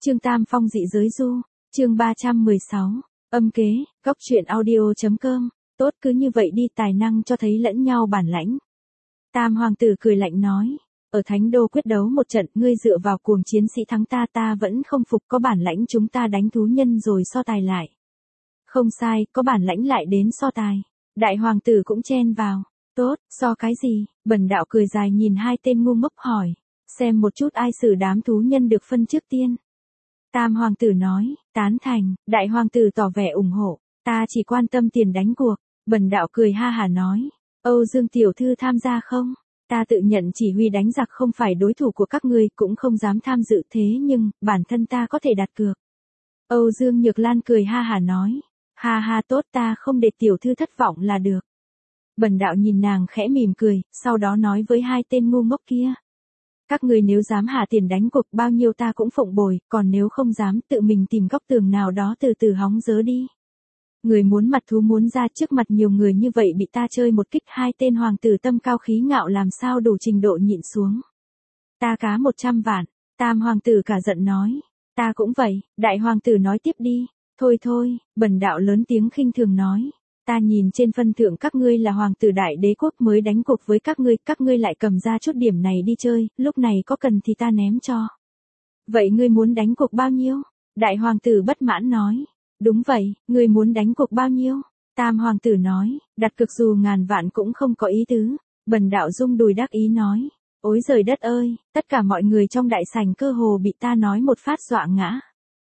Trương Tam Phong dị giới du, chương 316, âm kế, góc truyện audio.com, tốt cứ như vậy đi, tài năng cho thấy lẫn nhau bản lãnh. Tam hoàng tử cười lạnh nói, ở Thánh Đô quyết đấu một trận, ngươi dựa vào cuồng chiến sĩ thắng ta, ta vẫn không phục, có bản lãnh chúng ta đánh thú nhân rồi so tài lại. Không sai, có bản lãnh lại đến so tài. Đại hoàng tử cũng chen vào, tốt, so cái gì? Bần đạo cười dài nhìn hai tên ngu ngốc hỏi, xem một chút ai xử đám thú nhân được phân trước tiên. Tam hoàng tử nói, tán thành. Đại hoàng tử tỏ vẻ ủng hộ, ta chỉ quan tâm tiền đánh cuộc. Bần đạo cười ha hả nói, Âu Dương tiểu thư tham gia không? Ta tự nhận chỉ huy đánh giặc không phải đối thủ của các ngươi, cũng không dám tham dự, thế nhưng bản thân ta có thể đặt cược. Âu Dương Nhược Lan cười ha hả nói, ha ha, tốt, ta không để tiểu thư thất vọng là được. Bần đạo nhìn nàng khẽ mỉm cười, sau đó nói với hai tên ngu ngốc kia, các người nếu dám hạ tiền đánh cuộc bao nhiêu ta cũng phụng bồi, còn nếu không dám tự mình tìm góc tường nào đó từ từ hóng dớ đi. Người muốn mặt thú muốn ra trước mặt nhiều người như vậy bị ta chơi một kích. Hai tên hoàng tử tâm cao khí ngạo làm sao đủ trình độ nhịn xuống. Ta cá 100 vạn, Tam hoàng tử cả giận nói, ta cũng vậy. Đại hoàng tử nói tiếp đi, thôi thôi, bần đạo lớn tiếng khinh thường nói, ta nhìn trên phân thượng các ngươi là hoàng tử đại đế quốc mới đánh cuộc với các ngươi lại cầm ra chút điểm này đi chơi, lúc này có cần thì ta ném cho. Vậy ngươi muốn đánh cuộc bao nhiêu? Đại hoàng tử bất mãn nói, đúng vậy, ngươi muốn đánh cuộc bao nhiêu? Tam hoàng tử nói, đặt cược dù ngàn vạn cũng không có ý tứ. Bần đạo rung đùi đắc ý nói, ối giời đất ơi, tất cả mọi người trong đại sảnh cơ hồ bị ta nói một phát dọa ngã.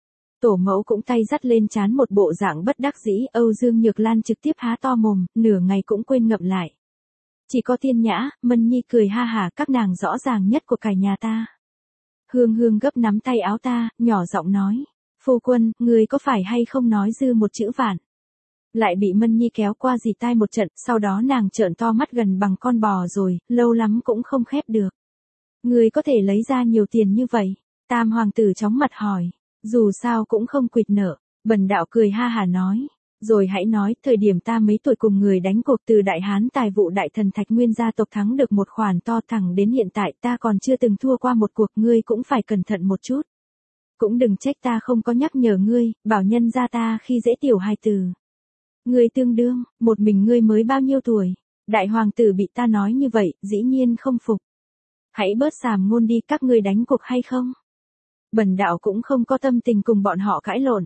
Tổ mẫu cũng tay dắt lên trán một bộ dạng bất đắc dĩ. Âu Dương Nhược Lan trực tiếp há to mồm, nửa ngày cũng quên ngậm lại. Chỉ có Thiên Nhã, Mân Nhi cười ha hả, các nàng rõ ràng nhất của cả nhà ta. Hương Hương gấp nắm tay áo ta, nhỏ giọng nói, phu quân, người có phải hay không nói dư một chữ vạn. Lại bị Mân Nhi kéo qua dì tai một trận, sau đó nàng trợn to mắt gần bằng con bò rồi, lâu lắm cũng không khép được. Người có thể lấy ra nhiều tiền như vậy? Tam hoàng tử chóng mặt hỏi. Dù sao cũng không quỵt nợ. Bần đạo cười ha hả nói, rồi hãy nói, thời điểm ta mấy tuổi cùng người đánh cuộc từ Đại Hán tài vụ đại thần Thạch Nguyên gia tộc thắng được một khoản to, thẳng đến hiện tại ta còn chưa từng thua qua một cuộc. Ngươi cũng phải cẩn thận một chút. Cũng đừng trách ta không có nhắc nhở ngươi, bảo nhân gia ta khi dễ tiểu hài tử. Ngươi tương đương, một mình ngươi mới bao nhiêu tuổi? Đại hoàng tử bị ta nói như vậy, dĩ nhiên không phục. Hãy bớt sàm ngôn đi, các ngươi đánh cuộc hay không? Bần đạo cũng không có tâm tình cùng bọn họ cãi lộn.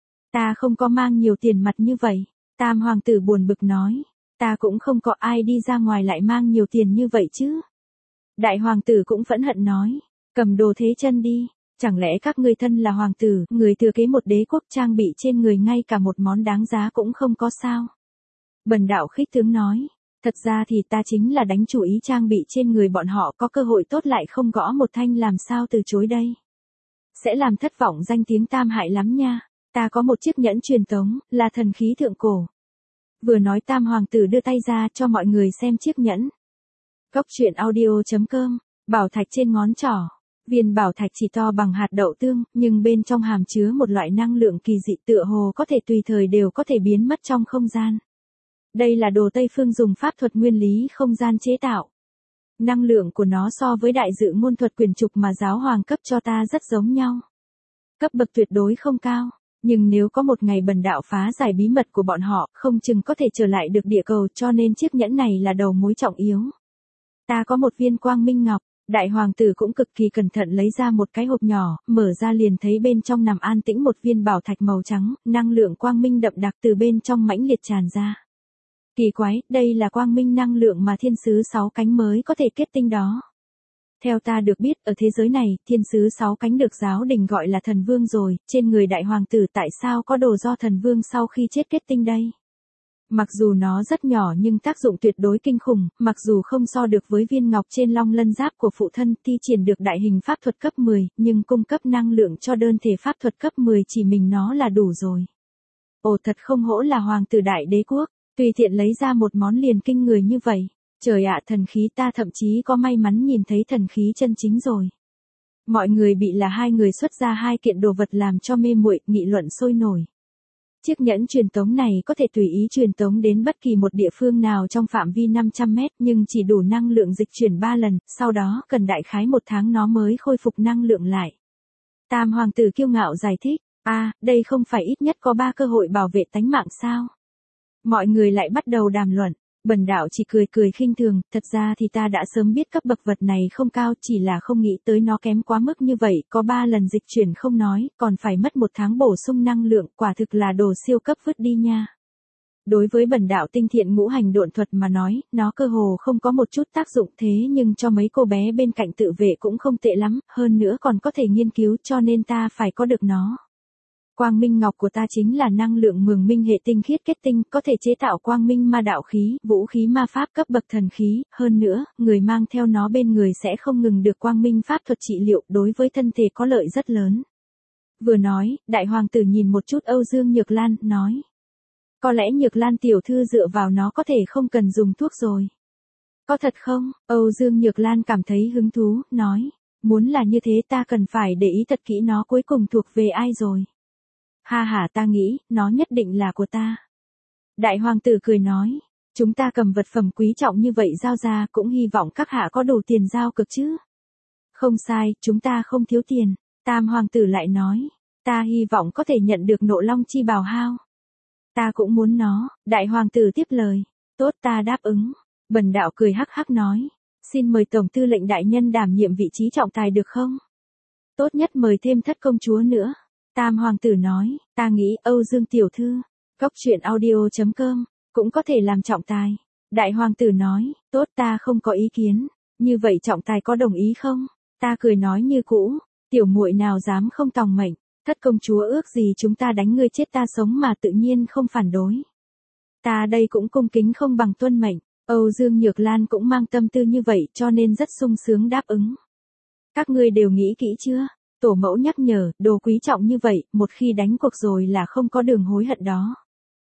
Ta không có mang nhiều tiền mặt như vậy. Tam hoàng tử buồn bực nói, ta cũng không có, ai đi ra ngoài lại mang nhiều tiền như vậy chứ. Đại hoàng tử cũng phẫn hận nói, cầm đồ thế chân đi, chẳng lẽ các ngươi thân là hoàng tử, người thừa kế một đế quốc, trang bị trên người ngay cả một món đáng giá cũng không có sao. Bần đạo khích tướng nói, thật ra thì ta chính là đánh chủ ý trang bị trên người bọn họ, có cơ hội tốt lại không gõ một thanh, làm sao từ chối đây. Sẽ làm thất vọng danh tiếng Tam hại lắm nha. Ta có một chiếc nhẫn truyền tống, là thần khí thượng cổ. Vừa nói Tam hoàng tử đưa tay ra cho mọi người xem chiếc nhẫn. Góc truyện audio.com, bảo thạch trên ngón trỏ. Viên bảo thạch chỉ to bằng hạt đậu tương, nhưng bên trong hàm chứa một loại năng lượng kỳ dị, tựa hồ có thể tùy thời đều có thể biến mất trong không gian. Đây là đồ Tây phương dùng pháp thuật nguyên lý không gian chế tạo. Năng lượng của nó so với đại dự ngôn thuật quyền trục mà giáo hoàng cấp cho ta rất giống nhau. Cấp bậc tuyệt đối không cao, nhưng nếu có một ngày bần đạo phá giải bí mật của bọn họ, không chừng có thể trở lại được địa cầu, cho nên chiếc nhẫn này là đầu mối trọng yếu. Ta có một viên quang minh ngọc. Đại hoàng tử cũng cực kỳ cẩn thận lấy ra một cái hộp nhỏ, mở ra liền thấy bên trong nằm an tĩnh một viên bảo thạch màu trắng, năng lượng quang minh đậm đặc từ bên trong mãnh liệt tràn ra. Kỳ quái, đây là quang minh năng lượng mà thiên sứ 6 cánh mới có thể kết tinh đó. Theo ta được biết, ở thế giới này, thiên sứ 6 cánh được giáo đình gọi là thần vương rồi, trên người đại hoàng tử tại sao có đồ do thần vương sau khi chết kết tinh đây? Mặc dù nó rất nhỏ nhưng tác dụng tuyệt đối kinh khủng, mặc dù không so được với viên ngọc trên long lân giáp của phụ thân, thi triển được đại hình pháp thuật cấp 10, nhưng cung cấp năng lượng cho đơn thể pháp thuật cấp 10 chỉ mình nó là đủ rồi. Ồ, thật không hổ là hoàng tử đại đế quốc. Tùy tiện lấy ra một món liền kinh người như vậy. Trời ạ, thần khí, ta thậm chí có may mắn nhìn thấy thần khí chân chính rồi. Mọi người bị là hai người xuất ra hai kiện đồ vật làm cho mê muội, nghị luận sôi nổi. Chiếc nhẫn truyền tống này có thể tùy ý truyền tống đến bất kỳ một địa phương nào trong phạm vi 500 mét, nhưng chỉ đủ năng lượng dịch chuyển 3 lần, sau đó cần đại khái 1 tháng nó mới khôi phục năng lượng lại. Tam hoàng tử kiêu ngạo giải thích, đây không phải ít nhất có 3 cơ hội bảo vệ tánh mạng sao? Mọi người lại bắt đầu đàm luận. Bần đạo chỉ cười cười khinh thường, thật ra thì ta đã sớm biết cấp bậc vật này không cao, chỉ là không nghĩ tới nó kém quá mức như vậy, có 3 lần dịch chuyển không nói, còn phải mất 1 tháng bổ sung năng lượng, quả thực là đồ siêu cấp vứt đi nha. Đối với bần đạo tinh thiện ngũ hành độn thuật mà nói, nó cơ hồ không có một chút tác dụng, thế nhưng cho mấy cô bé bên cạnh tự vệ cũng không tệ lắm, hơn nữa còn có thể nghiên cứu, cho nên ta phải có được nó. Quang minh ngọc của ta chính là năng lượng mường minh hệ tinh khiết kết tinh, có thể chế tạo quang minh ma đạo khí, vũ khí ma pháp cấp bậc thần khí, hơn nữa, người mang theo nó bên người sẽ không ngừng được quang minh pháp thuật trị liệu, đối với thân thể có lợi rất lớn. Vừa nói, đại hoàng tử nhìn một chút Âu Dương Nhược Lan, nói. Có lẽ Nhược Lan tiểu thư dựa vào nó có thể không cần dùng thuốc rồi. Có thật không? Âu Dương Nhược Lan cảm thấy hứng thú, nói. Muốn là như thế ta cần phải để ý thật kỹ nó cuối cùng thuộc về ai rồi. Ha ha, ta nghĩ, nó nhất định là của ta. Đại hoàng tử cười nói, chúng ta cầm vật phẩm quý trọng như vậy giao ra, cũng hy vọng các hạ có đủ tiền giao cực chứ. Không sai, chúng ta không thiếu tiền. Tam hoàng tử lại nói, ta hy vọng có thể nhận được nộ long chi bào hao. Ta cũng muốn nó. Đại hoàng tử tiếp lời, tốt, ta đáp ứng. Bần đạo cười hắc hắc nói, xin mời tổng tư lệnh đại nhân đảm nhiệm vị trí trọng tài được không? Tốt nhất mời thêm thất công chúa nữa. Tam hoàng tử nói, ta nghĩ Âu Dương tiểu thư, cóc truyện audio.com, cũng có thể làm trọng tài. Đại hoàng tử nói, tốt, ta không có ý kiến. Như vậy trọng tài có đồng ý không? Ta cười nói như cũ, tiểu muội nào dám không tòng mệnh. Thất công chúa ước gì chúng ta đánh ngươi chết ta sống mà tự nhiên không phản đối. Ta đây cũng cung kính không bằng tuân mệnh. Âu Dương Nhược Lan cũng mang tâm tư như vậy cho nên rất sung sướng đáp ứng. Các ngươi đều nghĩ kỹ chưa? Tổ mẫu nhắc nhở, đồ quý trọng như vậy, một khi đánh cuộc rồi là không có đường hối hận đó.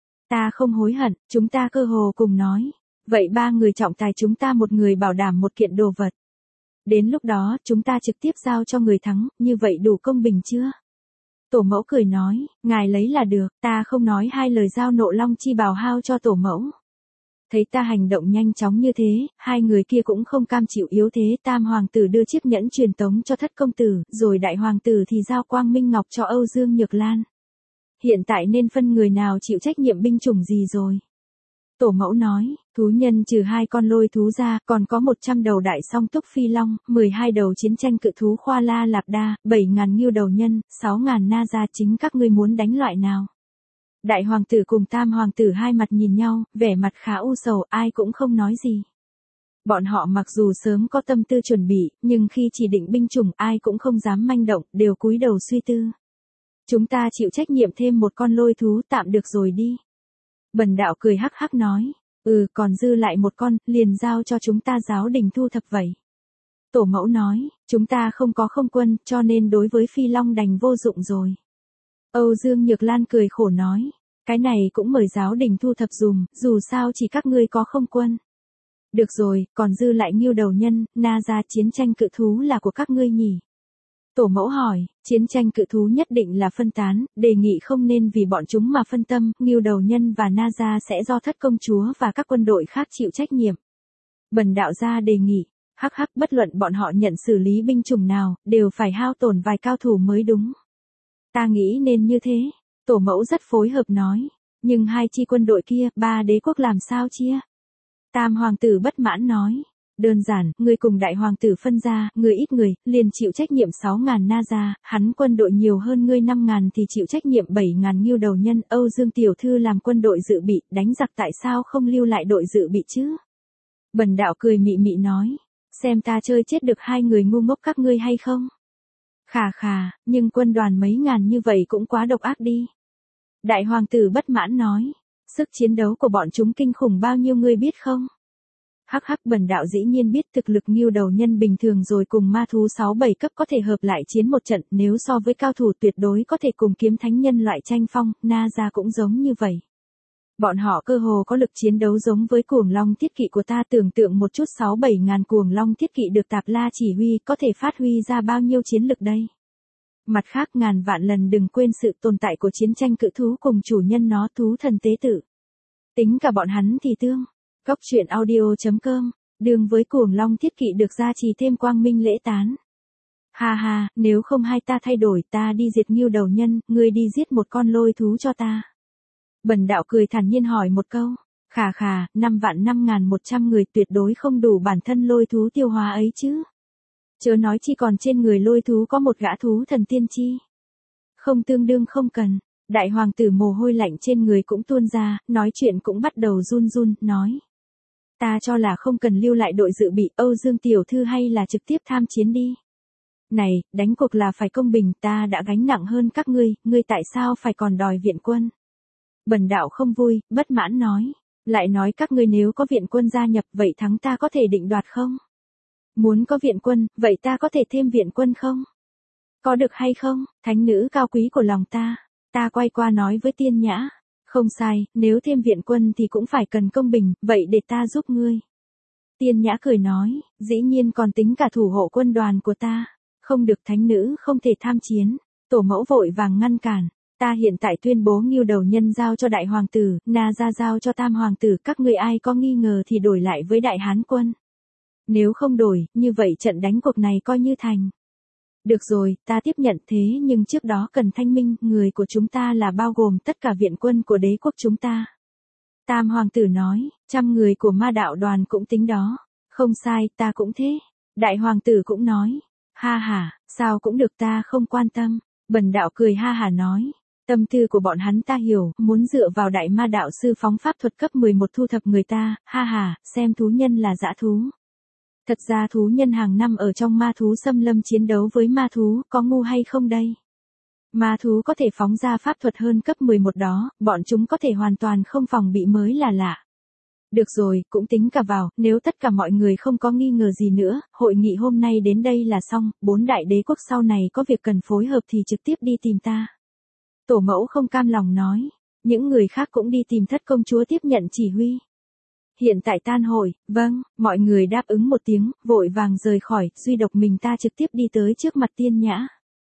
Ta không hối hận, chúng ta cơ hồ cùng nói. Vậy 3 người trọng tài chúng ta một người bảo đảm một kiện đồ vật. Đến lúc đó chúng ta trực tiếp giao cho người thắng, như vậy đủ công bình chưa? Tổ mẫu cười nói, ngài lấy là được, ta không nói 2 lời giao nộ long chi bào hao cho tổ mẫu. Thấy ta hành động nhanh chóng như thế, 2 người kia cũng không cam chịu yếu thế. Tam hoàng tử đưa chiếc nhẫn truyền tống cho thất công tử, rồi đại hoàng tử thì giao quang minh ngọc cho Âu Dương Nhược Lan. Hiện tại nên phân người nào chịu trách nhiệm binh chủng gì rồi? Tổ mẫu nói, thú nhân trừ 2 con lôi thú ra, còn có 100 đầu đại song túc phi long, 12 đầu chiến tranh cự thú khoa la lạp đa, 7.000 ngưu đầu nhân, 6.000 na gia, chính các ngươi muốn đánh loại nào? Đại hoàng tử cùng tam hoàng tử hai mặt nhìn nhau, vẻ mặt khá u sầu, ai cũng không nói gì. Bọn họ mặc dù sớm có tâm tư chuẩn bị, nhưng khi chỉ định binh chủng ai cũng không dám manh động, đều cúi đầu suy tư. Chúng ta chịu trách nhiệm thêm 1 con lôi thú, tạm được rồi đi. Bần đạo cười hắc hắc nói, còn dư lại 1 con, liền giao cho chúng ta giáo đình thu thập vậy. Tổ mẫu nói, chúng ta không có không quân, cho nên đối với phi long đành vô dụng rồi. Âu Dương Nhược Lan cười khổ nói, cái này cũng mời giáo đình thu thập dùm, dù sao chỉ các ngươi có không quân. Được rồi, còn dư lại ngưu đầu nhân, na gia, chiến tranh cự thú là của các ngươi nhỉ? Tổ mẫu hỏi, chiến tranh cự thú nhất định là phân tán, đề nghị không nên vì bọn chúng mà phân tâm, ngưu đầu nhân và na gia sẽ do thất công chúa và các quân đội khác chịu trách nhiệm. Bần đạo gia đề nghị, hắc hắc, bất luận bọn họ nhận xử lý binh chủng nào, đều phải hao tổn vài cao thủ mới đúng. Ta nghĩ nên như thế. Tổ mẫu rất phối hợp nói, nhưng 2 chi quân đội kia, 3 đế quốc làm sao chia? Tam hoàng tử bất mãn nói, đơn giản, ngươi cùng đại hoàng tử phân ra, ngươi ít người, liền chịu trách nhiệm 6.000 na gia, hắn quân đội nhiều hơn ngươi 5.000 thì chịu trách nhiệm 7.000 ngưu đầu nhân. Âu Dương tiểu thư làm quân đội dự bị, đánh giặc tại sao không lưu lại đội dự bị chứ? Bần đạo cười mị mị nói, xem ta chơi chết được 2 người ngu ngốc các ngươi hay không? Khà khà, nhưng quân đoàn mấy ngàn như vậy cũng quá độc ác đi. Đại hoàng tử bất mãn nói, sức chiến đấu của bọn chúng kinh khủng bao nhiêu ngươi biết không? Hắc hắc, bần đạo dĩ nhiên biết, thực lực ngưu đầu nhân bình thường rồi cùng ma thú 6-7 cấp có thể hợp lại chiến một trận, nếu so với cao thủ tuyệt đối có thể cùng kiếm thánh nhân loại tranh phong, na gia cũng giống như vậy. Bọn họ cơ hồ có lực chiến đấu giống với cuồng long thiết kỵ của ta, tưởng tượng một chút 6-7 ngàn cuồng long thiết kỵ được Tạp La chỉ huy có thể phát huy ra bao nhiêu chiến lực đây. Mặt khác ngàn vạn lần đừng quên sự tồn tại của chiến tranh cự thú cùng chủ nhân nó, thú thần tế tử. Tính cả bọn hắn thì tương. Cóc truyện audio.com, đường với cuồng long thiết kỵ được gia trì thêm quang minh lễ tán. Ha ha, nếu không hai ta thay đổi, ta đi diệt Ngưu Đầu Nhân, ngươi đi giết một con lôi thú cho ta. Bần đạo cười thản nhiên hỏi một câu. Khà khà, 5.5.100 người tuyệt đối không đủ bản thân lôi thú tiêu hóa ấy chứ. Chớ nói chi còn trên người lôi thú có một gã thú thần tiên chi. Không tương đương không cần. Đại hoàng tử mồ hôi lạnh trên người cũng tuôn ra, nói chuyện cũng bắt đầu run run, nói. Ta cho là không cần lưu lại đội dự bị Âu Dương tiểu thư hay là trực tiếp tham chiến đi. Này, đánh cuộc là phải công bình, ta đã gánh nặng hơn các ngươi tại sao phải còn đòi viện quân? Bần đạo không vui, bất mãn nói. Lại nói các ngươi nếu có viện quân gia nhập vậy thắng ta có thể định đoạt không? Muốn có viện quân, vậy ta có thể thêm viện quân không? Có được hay không, thánh nữ cao quý của lòng ta? Ta quay qua nói với Tiên Nhã. Không sai, nếu thêm viện quân thì cũng phải cần công bình, vậy để ta giúp ngươi. Tiên Nhã cười nói, dĩ nhiên còn tính cả thủ hộ quân đoàn của ta. Không được, thánh nữ không thể tham chiến. Tổ mẫu vội vàng ngăn cản. Ta hiện tại tuyên bố Ngưu Đầu Nhân giao cho đại hoàng tử, Na Gia giao cho tam hoàng tử, các ngươi ai có nghi ngờ thì đổi lại với đại hán quân. Nếu không đổi, như vậy trận đánh cuộc này coi như thành. Được rồi, ta tiếp nhận thế nhưng trước đó cần thanh minh, người của chúng ta là bao gồm tất cả viện quân của đế quốc chúng ta. Tam hoàng tử nói, 100 người của ma đạo đoàn cũng tính đó. Không sai, ta cũng thế. Đại hoàng tử cũng nói, ha ha, sao cũng được, ta không quan tâm. Bần đạo cười ha hả nói. Tâm tư của bọn hắn ta hiểu, muốn dựa vào đại ma đạo sư phóng pháp thuật cấp 11 thu thập người ta, ha ha, xem thú nhân là dã thú. Thật ra thú nhân hàng năm ở trong ma thú xâm lâm chiến đấu với ma thú, có ngu hay không đây? Ma thú có thể phóng ra pháp thuật hơn cấp 11 đó, bọn chúng có thể hoàn toàn không phòng bị mới là lạ. Được rồi, cũng tính cả vào, nếu tất cả mọi người không có nghi ngờ gì nữa, hội nghị hôm nay đến đây là xong, 4 đại đế quốc sau này có việc cần phối hợp thì trực tiếp đi tìm ta. Tổ mẫu không cam lòng nói, những người khác cũng đi tìm Thất công chúa tiếp nhận chỉ huy. Hiện tại tan hội, vâng, mọi người đáp ứng một tiếng, vội vàng rời khỏi, duy độc mình ta trực tiếp đi tới trước mặt Tiên Nhã.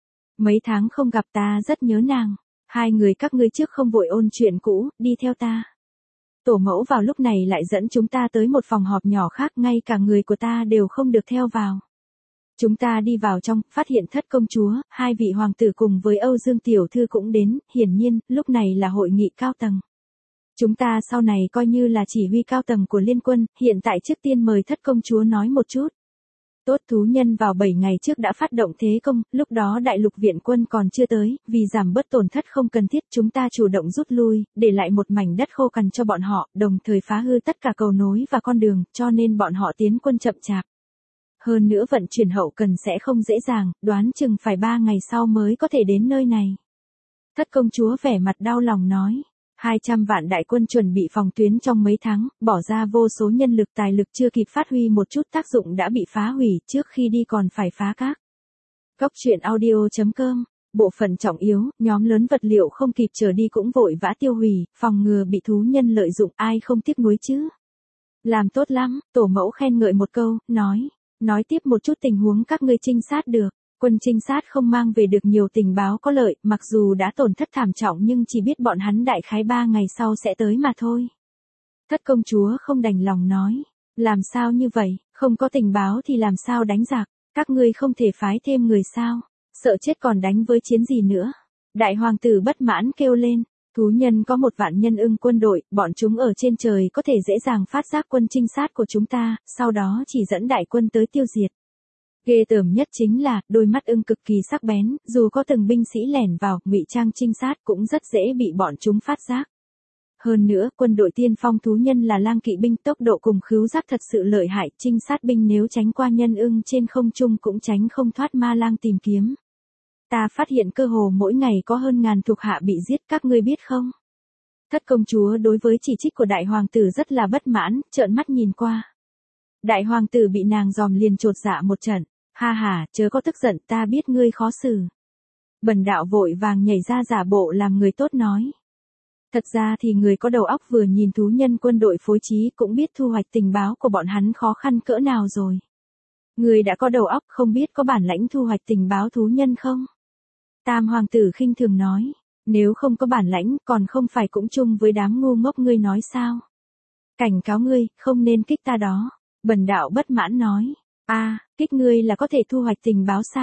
Mấy tháng không gặp ta rất nhớ nàng, hai người các ngươi trước không vội ôn chuyện cũ, đi theo ta. Tổ mẫu vào lúc này lại dẫn chúng ta tới một phòng họp nhỏ khác, ngay cả người của ta đều không được theo vào. Chúng ta đi vào trong, phát hiện Thất công chúa, hai vị hoàng tử cùng với Âu Dương tiểu thư cũng đến, hiển nhiên, lúc này là hội nghị cao tầng. Chúng ta sau này coi như là chỉ huy cao tầng của liên quân, hiện tại trước tiên mời Thất công chúa nói một chút. Tốt, thú nhân vào 7 ngày trước đã phát động thế công, lúc đó đại lục viện quân còn chưa tới, vì giảm bớt tổn thất không cần thiết chúng ta chủ động rút lui, để lại một mảnh đất khô cằn cho bọn họ, đồng thời phá hư tất cả cầu nối và con đường, cho nên bọn họ tiến quân chậm chạp. Hơn nữa vận chuyển hậu cần sẽ không dễ dàng, đoán chừng phải 3 ngày sau mới có thể đến nơi này. Thất công chúa vẻ mặt đau lòng nói. 200 vạn đại quân chuẩn bị phòng tuyến trong mấy tháng, bỏ ra vô số nhân lực tài lực chưa kịp phát huy một chút tác dụng đã bị phá hủy, trước khi đi còn phải phá các. Góc truyện audio.com, bộ phận trọng yếu, nhóm lớn vật liệu không kịp trở đi cũng vội vã tiêu hủy, phòng ngừa bị thú nhân lợi dụng, ai không tiếc nuối chứ. Làm tốt lắm, tổ mẫu khen ngợi một câu, nói tiếp một chút tình huống các ngươi trinh sát được. Quân trinh sát không mang về được nhiều tình báo có lợi, mặc dù đã tổn thất thảm trọng nhưng chỉ biết bọn hắn đại khái 3 ngày sau sẽ tới mà thôi. Thất công chúa không đành lòng nói, làm sao như vậy, không có tình báo thì làm sao đánh giặc, các ngươi không thể phái thêm người sao, sợ chết còn đánh với chiến gì nữa. Đại hoàng tử bất mãn kêu lên, thú nhân có 1 vạn nhân ưng quân đội, bọn chúng ở trên trời có thể dễ dàng phát giác quân trinh sát của chúng ta, sau đó chỉ dẫn đại quân tới tiêu diệt. Ghê tởm nhất chính là, đôi mắt ưng cực kỳ sắc bén, dù có từng binh sĩ lẻn vào, ngụy trang trinh sát cũng rất dễ bị bọn chúng phát giác. Hơn nữa, quân đội tiên phong thú nhân là lang kỵ binh, tốc độ cùng khứu giác thật sự lợi hại, trinh sát binh nếu tránh qua nhân ưng trên không trung cũng tránh không thoát ma lang tìm kiếm. Ta phát hiện cơ hồ mỗi ngày có hơn ngàn thuộc hạ bị giết, các ngươi biết không? Thất công chúa đối với chỉ trích của đại hoàng tử rất là bất mãn, trợn mắt nhìn qua. Đại hoàng tử bị nàng dòm liền chột dạ một trận, ha ha, chớ có tức giận, ta biết ngươi khó xử. Bần đạo vội vàng nhảy ra giả bộ làm người tốt nói. Thật ra thì người có đầu óc vừa nhìn thú nhân quân đội phối trí cũng biết thu hoạch tình báo của bọn hắn khó khăn cỡ nào rồi. Người đã có đầu óc không biết có bản lãnh thu hoạch tình báo thú nhân không? Tam hoàng tử khinh thường nói, nếu không có bản lãnh còn không phải cũng chung với đám ngu ngốc ngươi nói sao? Cảnh cáo ngươi, không nên kích ta đó. Bần đạo bất mãn nói, kích ngươi là có thể thu hoạch tình báo sao?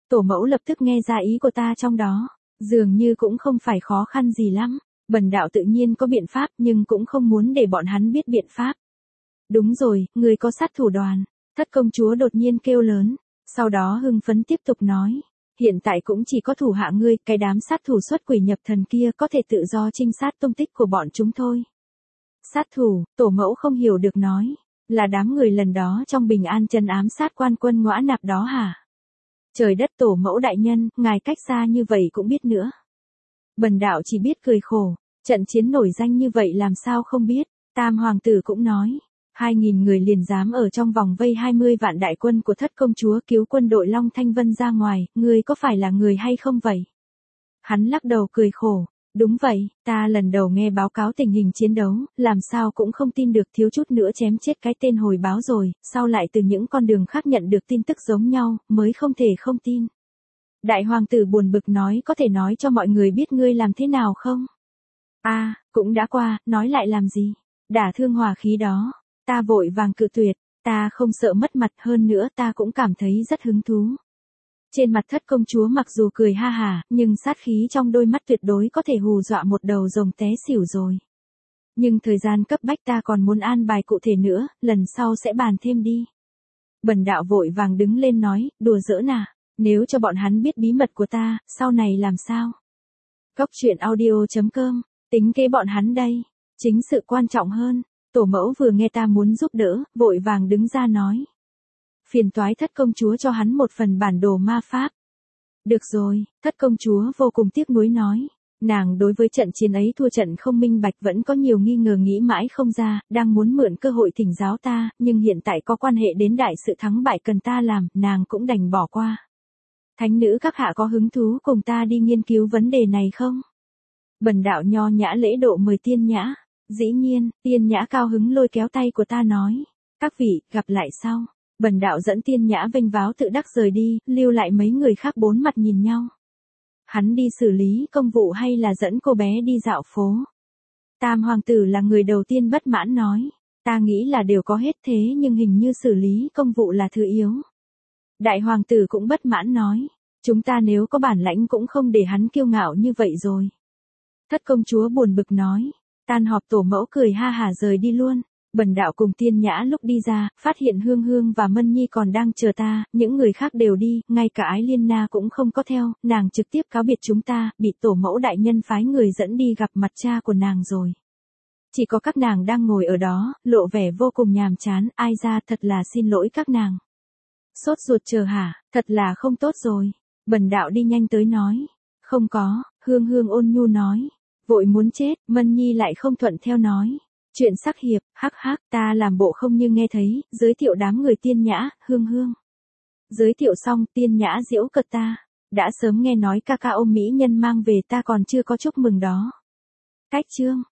Tổ mẫu lập tức nghe ra ý của ta trong đó. Dường như cũng không phải khó khăn gì lắm. Bần đạo tự nhiên có biện pháp nhưng cũng không muốn để bọn hắn biết biện pháp. Đúng rồi, người có sát thủ đoàn. Thất công chúa đột nhiên kêu lớn. Sau đó hưng phấn tiếp tục nói. Hiện tại cũng chỉ có thủ hạ ngươi, cái đám sát thủ xuất quỷ nhập thần kia có thể tự do trinh sát tung tích của bọn chúng thôi. Sát thủ, tổ mẫu không hiểu được nói. Là đám người lần đó trong Bình An trấn ám sát quan quân Ngõa Nạp đó hả? Trời đất tổ mẫu đại nhân, ngài cách xa như vậy cũng biết nữa. Bần đạo chỉ biết cười khổ, trận chiến nổi danh như vậy làm sao không biết. Tam hoàng tử cũng nói, 2.000 người liền dám ở trong vòng vây 20 vạn đại quân của thất công chúa cứu quân đội Long Thanh Vân ra ngoài, người có phải là người hay không vậy? Hắn lắc đầu cười khổ, đúng vậy, ta lần đầu nghe báo cáo tình hình chiến đấu, làm sao cũng không tin được, thiếu chút nữa chém chết cái tên hồi báo rồi, sau lại từ những con đường khác nhận được tin tức giống nhau, mới không thể không tin. Đại hoàng tử buồn bực nói, có thể nói cho mọi người biết ngươi làm thế nào không? Cũng đã qua, nói lại làm gì? Đả thương hòa khí đó. Ta vội vàng cự tuyệt, ta không sợ mất mặt, hơn nữa ta cũng cảm thấy rất hứng thú. Trên mặt thất công chúa mặc dù cười ha hả, nhưng sát khí trong đôi mắt tuyệt đối có thể hù dọa một đầu rồng té xỉu rồi. Nhưng thời gian cấp bách ta còn muốn an bài cụ thể nữa, lần sau sẽ bàn thêm đi. Bần đạo vội vàng đứng lên nói, đùa giỡn à, nếu cho bọn hắn biết bí mật của ta, sau này làm sao? Cốc truyện audio.com, tính kế bọn hắn đây, chính sự quan trọng hơn. Tổ mẫu vừa nghe ta muốn giúp đỡ, vội vàng đứng ra nói. Phiền toái thất công chúa cho hắn một phần bản đồ ma pháp. Được rồi, thất công chúa vô cùng tiếc nuối nói. Nàng đối với trận chiến ấy thua trận không minh bạch, vẫn có nhiều nghi ngờ nghĩ mãi không ra, đang muốn mượn cơ hội thỉnh giáo ta, nhưng hiện tại có quan hệ đến đại sự thắng bại cần ta làm, nàng cũng đành bỏ qua. Thánh nữ các hạ có hứng thú cùng ta đi nghiên cứu vấn đề này không? Bần đạo nho nhã lễ độ mời Tiên Nhã. Dĩ nhiên, Tiên Nhã cao hứng lôi kéo tay của ta nói. Các vị, gặp lại sau. Bần đạo dẫn Tiên Nhã vênh váo tự đắc rời đi, lưu lại mấy người khác bốn mặt nhìn nhau. Hắn đi xử lý công vụ hay là dẫn cô bé đi dạo phố? Tam hoàng tử là người đầu tiên bất mãn nói. Ta nghĩ là đều có hết thế nhưng hình như xử lý công vụ là thứ yếu. Đại hoàng tử cũng bất mãn nói. Chúng ta nếu có bản lãnh cũng không để hắn kiêu ngạo như vậy rồi. Thất công chúa buồn bực nói. Tan họp tổ mẫu cười ha hả rời đi luôn. Bần đạo cùng Tiên Nhã lúc đi ra, phát hiện Hương Hương và Mân Nhi còn đang chờ ta, những người khác đều đi, ngay cả Ái Liên Na cũng không có theo, nàng trực tiếp cáo biệt chúng ta, bị tổ mẫu đại nhân phái người dẫn đi gặp mặt cha của nàng rồi. Chỉ có các nàng đang ngồi ở đó, lộ vẻ vô cùng nhàm chán, ai ra thật là xin lỗi các nàng. Sốt ruột chờ hả, thật là không tốt rồi. Bần đạo đi nhanh tới nói. Không có, Hương Hương ôn nhu nói. Vội muốn chết, Mân Nhi lại không thuận theo nói. Chuyện sắc hiệp, hắc hắc, ta làm bộ không như nghe thấy, giới thiệu đám người Tiên Nhã, Hương Hương. Giới thiệu xong, Tiên Nhã giễu cợt ta. Đã sớm nghe nói ca ca ôm mỹ nhân mang về, ta còn chưa có chúc mừng đó. Cách chương.